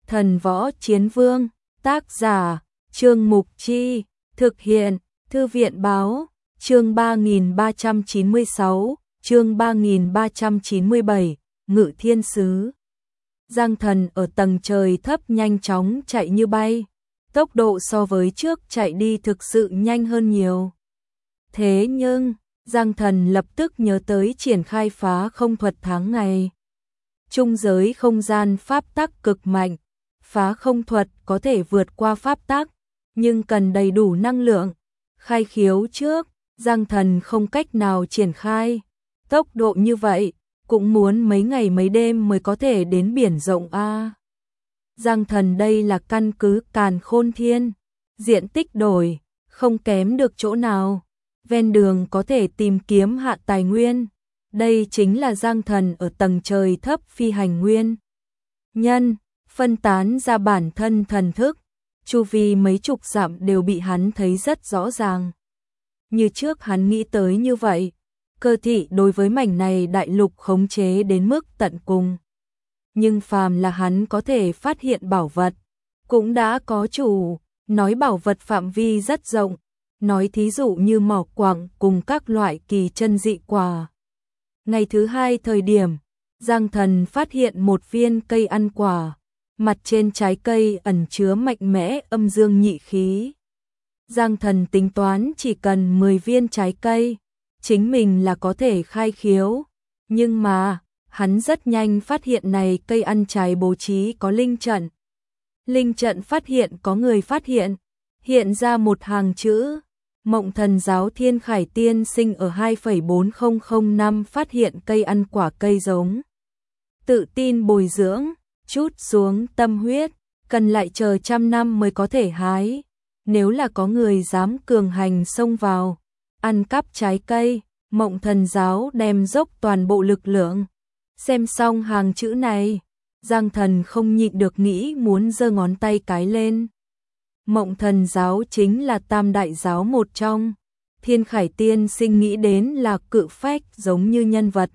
Thần Võ Chiến Vương, tác giả, Trương Mục Chi, thực hiện, Thư viện Báo, chương 3396, chương 3397, Ngự Thiên Sứ. Giang Thần ở tầng trời thấp nhanh chóng chạy như bay, tốc độ so với trước chạy đi thực sự nhanh hơn nhiều. Thế nhưng, Giang Thần lập tức nhớ tới triển khai phá không thuật tháng ngày. Trung giới không gian pháp tắc cực mạnh, phá không thuật có thể vượt qua pháp tắc, nhưng cần đầy đủ năng lượng. Khai khiếu trước, Giang Thần không cách nào triển khai. Tốc độ như vậy, cũng muốn mấy ngày mấy đêm mới có thể đến biển rộng a. Giang Thần đây là căn cứ Càn Khôn Thiên, diện tích đổi, không kém được chỗ nào. Ven đường có thể tìm kiếm hạ tài nguyên. Đây chính là Giang Thần ở tầng trời thấp phi hành nguyên nhân, phân tán ra bản thân thần thức, chu vi mấy chục dặm đều bị hắn thấy rất rõ ràng. Như trước hắn nghĩ tới như vậy, cơ thị đối với mảnh này đại lục khống chế đến mức tận cùng. Nhưng phàm là hắn có thể phát hiện bảo vật, cũng đã có chủ, nói bảo vật phạm vi rất rộng, nói thí dụ như mỏ quặng cùng các loại kỳ chân dị quả. Ngày thứ hai thời điểm, Giang Thần phát hiện một viên cây ăn quả, mặt trên trái cây ẩn chứa mạnh mẽ âm dương nhị khí. Giang Thần tính toán chỉ cần 10 viên trái cây, chính mình là có thể khai khiếu, nhưng mà, hắn rất nhanh phát hiện này cây ăn trái bố trí có linh trận. Linh trận phát hiện có người phát hiện ra một hàng chữ. Mộng Thần Giáo Thiên Khải Tiên Sinh ở 2,4005 năm phát hiện cây ăn quả cây giống. Tự tin bồi dưỡng, chút xuống tâm huyết, cần lại chờ 100 năm mới có thể hái. Nếu là có người dám cường hành xông vào, ăn cắp trái cây, Mộng Thần Giáo đem dốc toàn bộ lực lượng. Xem xong hàng chữ này, Giang Thần không nhịn được nghĩ muốn giơ ngón tay cái lên. Mộng Thần Giáo chính là tam đại giáo một trong. Thiên Khải Tiên Sinh nghĩ đến là cự phách giống như nhân vật.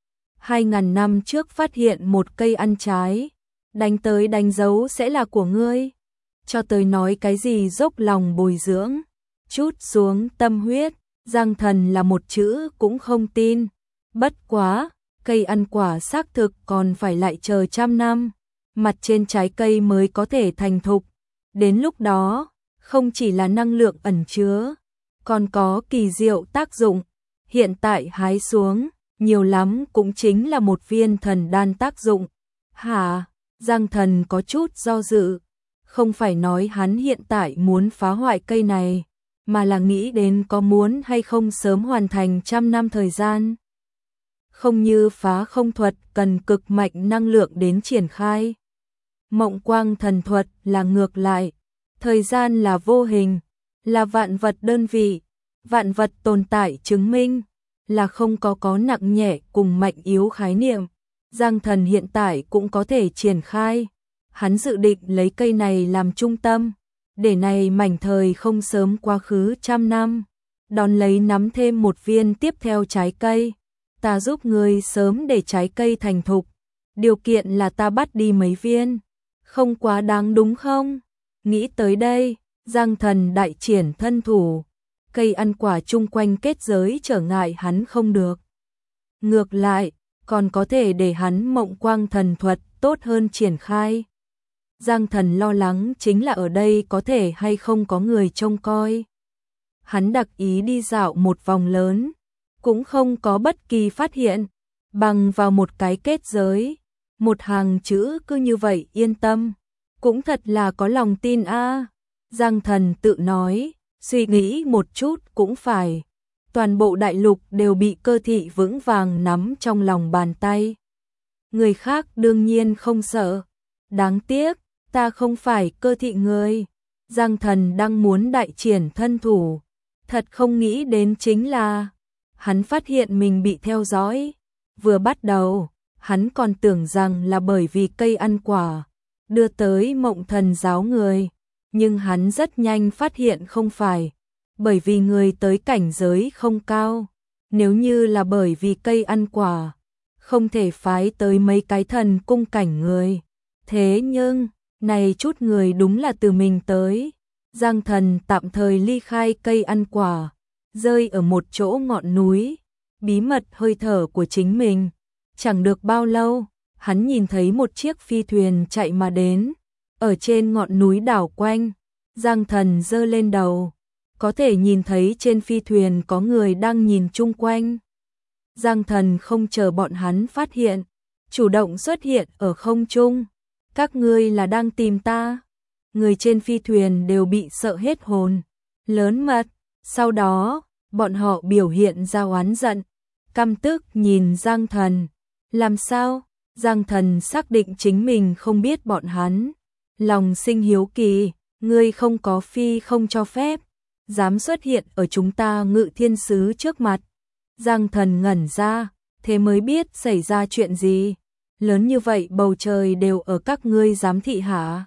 2000 năm trước phát hiện một cây ăn trái, đánh tới đánh dấu sẽ là của ngươi. Cho tới nói cái gì dốc lòng bồi dưỡng, chút xuống tâm huyết, Giang Thần là một chữ cũng không tin. Bất quá, cây ăn quả xác thực còn phải lại chờ 100 năm, mặt trên trái cây mới có thể thành thục. Đến lúc đó, không chỉ là năng lượng ẩn chứa, còn có kỳ diệu tác dụng. Hiện tại hái xuống, nhiều lắm cũng chính là một viên thần đan tác dụng. Hả? Giang Thần có chút do dự. Không phải nói hắn hiện tại muốn phá hoại cây này, mà là nghĩ đến có muốn hay không sớm hoàn thành 100 năm thời gian. Không như phá không thuật cần cực mạnh năng lượng đến triển khai. Mộng quang thần thuật là ngược lại, thời gian là vô hình, là vạn vật đơn vị, vạn vật tồn tại chứng minh, là không có nặng nhẹ cùng mạnh yếu khái niệm. Giang Thần hiện tại cũng có thể triển khai, hắn dự định lấy cây này làm trung tâm, để này mảnh thời không sớm quá khứ 100 năm, đón lấy nắm thêm một viên tiếp theo trái cây, ta giúp ngươi sớm để trái cây thành thục, điều kiện là ta bắt đi mấy viên. Không quá đáng đúng không? Nghĩ tới đây, Giang Thần đại triển thân thủ, cây ăn quả chung quanh kết giới trở ngại hắn không được. Ngược lại, còn có thể để hắn mộng quang thần thuật tốt hơn triển khai. Giang Thần lo lắng chính là ở đây có thể hay không có người trông coi. Hắn đặc ý đi dạo một vòng lớn, cũng không có bất kỳ phát hiện, bằng vào một cái kết giới. Một hàng chữ cứ như vậy yên tâm, cũng thật là có lòng tin a. Giang Thần tự nói, suy nghĩ một chút cũng phải. Toàn bộ đại lục đều bị cơ thị vững vàng nắm trong lòng bàn tay. Người khác đương nhiên không sợ. Đáng tiếc, ta không phải cơ thị người. Giang Thần đang muốn đại triển thân thủ. Thật không nghĩ đến chính là, hắn phát hiện mình bị theo dõi. Vừa bắt đầu, hắn còn tưởng rằng là bởi vì cây ăn quả đưa tới Mộng Thần Giáo người, nhưng hắn rất nhanh phát hiện không phải, bởi vì người tới cảnh giới không cao. Nếu như là bởi vì cây ăn quả, không thể phái tới mấy cái thần cung cảnh người. Thế nhưng, Này chút người đúng là từ mình tới. Giang Thần tạm thời ly khai cây ăn quả, rơi ở một chỗ ngọn núi, bí mật hơi thở của chính mình. Chẳng được bao lâu, hắn nhìn thấy một chiếc phi thuyền chạy mà đến, ở trên ngọn núi đảo quanh. Giang Thần giơ lên đầu, có thể nhìn thấy trên phi thuyền có người đang nhìn chung quanh. Giang Thần không chờ bọn hắn phát hiện, chủ động xuất hiện ở không trung. Các ngươi là đang tìm ta? Người trên phi thuyền đều bị sợ hết hồn, lớn mật. Sau đó, bọn họ biểu hiện ra oán giận, căm tức nhìn Giang Thần. Làm sao? Giang Thần xác định chính mình không biết bọn hắn, lòng sinh hiếu kỳ. Ngươi không có phi không cho phép, dám xuất hiện ở chúng ta Ngự Thiên Sứ trước mặt. Giang Thần ngẩn ra, thế mới biết xảy ra chuyện gì. Lớn như vậy bầu trời đều ở các ngươi giám thị hả?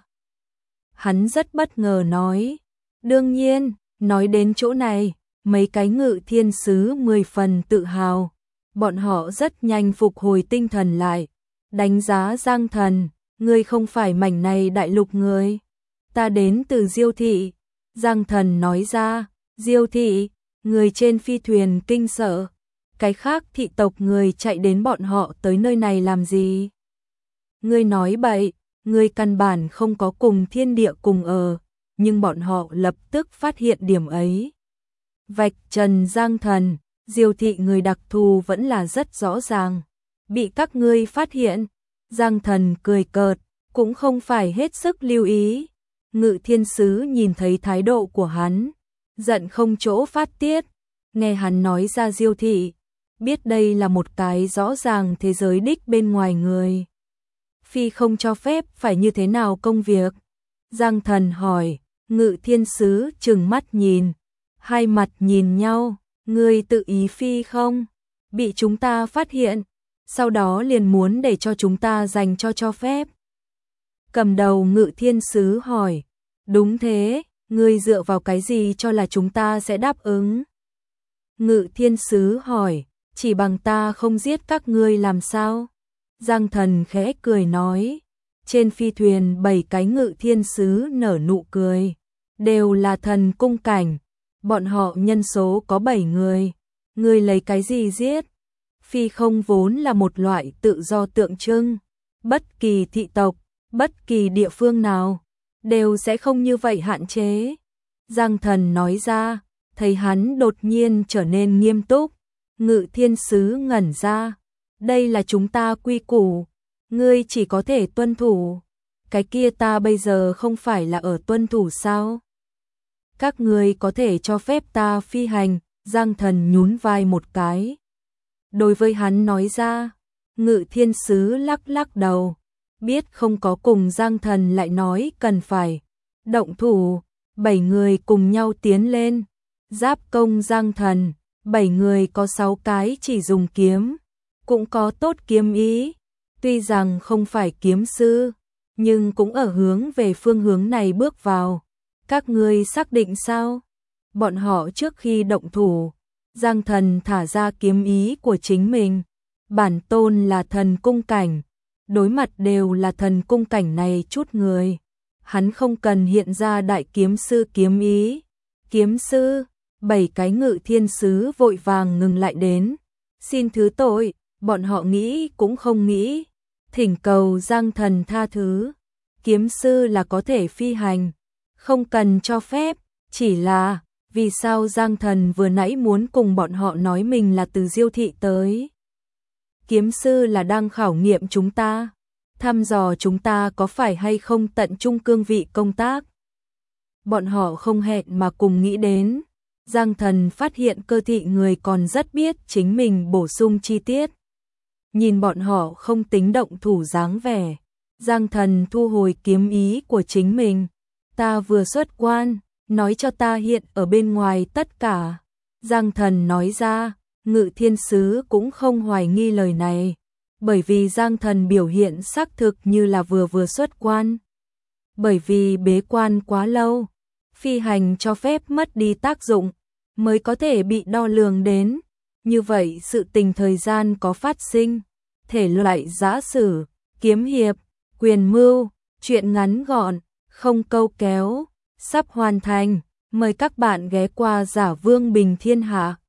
Hắn rất bất ngờ nói. Đương nhiên, nói đến chỗ này, mấy cái Ngự Thiên Sứ 10 phần tự hào. Bọn họ rất nhanh phục hồi tinh thần lại, đánh giá Giang Thần. Ngươi không phải mảnh này đại lục người. Ta đến từ Diêu thị. Giang Thần nói ra. Diêu thị? Người trên phi thuyền kinh sợ. Cái khác thị tộc người chạy đến bọn họ tới nơi này làm gì? Ngươi nói bậy, ngươi căn bản không có cùng thiên địa cùng ở, nhưng bọn họ lập tức phát hiện điểm ấy. Vạch trần Giang Thần, Diêu thị người đặc thù vẫn là rất rõ ràng. Bị các ngươi phát hiện, Giang Thần cười cợt, cũng không phải hết sức lưu ý. Ngự Thiên Sứ nhìn thấy thái độ của hắn, giận không chỗ phát tiết. Nghe hắn nói ra Diêu thị, biết đây là một cái rõ ràng thế giới đích bên ngoài người. Phi không cho phép phải như thế nào công việc? Giang Thần hỏi. Ngự Thiên Sứ trừng mắt nhìn, hai mặt nhìn nhau. Ngươi tự ý phi không? Bị chúng ta phát hiện, sau đó liền muốn để cho chúng ta dành cho phép. Cầm đầu Ngự Thiên Sứ hỏi. Đúng thế, ngươi dựa vào cái gì cho là chúng ta sẽ đáp ứng? Ngự Thiên Sứ hỏi. Chỉ bằng ta không giết các ngươi làm sao? Giang Thần khẽ cười nói. Trên phi thuyền 7 cái Ngự Thiên Sứ nở nụ cười, đều là thần cung cảnh. Bọn họ nhân số có 7 người. Ngươi lấy cái gì giết? Phi không vốn là một loại tự do tượng trưng. Bất kỳ thị tộc, bất kỳ địa phương nào, đều sẽ không như vậy hạn chế. Giang Thần nói ra, thấy hắn đột nhiên trở nên nghiêm túc. Ngự Thiên Sứ ngẩn ra. Đây là chúng ta quy củ, ngươi chỉ có thể tuân thủ. Cái kia ta bây giờ không phải là ở tuân thủ sao? Các ngươi có thể cho phép ta phi hành. Giang Thần nhún vai một cái. Đối với hắn nói ra. Ngự Thiên Sứ lắc lắc đầu, biết không có cùng Giang Thần lại nói cần phải động thủ. 7 người cùng nhau tiến lên, giáp công Giang Thần. 7 người có 6 cái chỉ dùng kiếm, cũng có tốt kiếm ý. Tuy rằng không phải kiếm sư, nhưng cũng ở hướng về phương hướng này bước vào. Các ngươi xác định sao? Bọn họ trước khi động thủ, Giang Thần thả ra kiếm ý của chính mình. Bản tôn là thần cung cảnh, đối mặt đều là thần cung cảnh này chút người. Hắn không cần hiện ra đại kiếm sư kiếm ý. Kiếm sư? 7 cái Ngự Thiên Sứ vội vàng ngừng lại đến. Xin thứ tội, bọn họ nghĩ cũng không nghĩ. Thỉnh cầu Giang Thần tha thứ. Kiếm sư là có thể phi hành, không cần cho phép. Chỉ là, vì sao Giang Thần vừa nãy muốn cùng bọn họ nói mình là từ Diêu thị tới? Kiếm sư là đang khảo nghiệm chúng ta, thăm dò chúng ta có phải hay không tận trung cương vị công tác. Bọn họ không hẹn mà cùng nghĩ đến. Giang Thần phát hiện cơ thị người còn rất biết chính mình bổ sung chi tiết. Nhìn bọn họ không tính động thủ dáng vẻ, Giang Thần thu hồi kiếm ý của chính mình. Ta vừa xuất quan, nói cho ta hiện ở bên ngoài tất cả. Giang Thần nói ra. Ngự Thiên Sứ cũng không hoài nghi lời này, bởi vì Giang Thần biểu hiện xác thực như là vừa xuất quan. Bởi vì bế quan quá lâu, phi hành cho phép mất đi tác dụng, mới có thể bị đo lường đến. Như vậy sự tình thời gian có phát sinh, thể loại giả sử, kiếm hiệp, quyền mưu, Chuyện ngắn gọn, không câu kéo, sắp hoàn thành. Mời các bạn ghé qua Giả Vương Bình Thiên Hạ.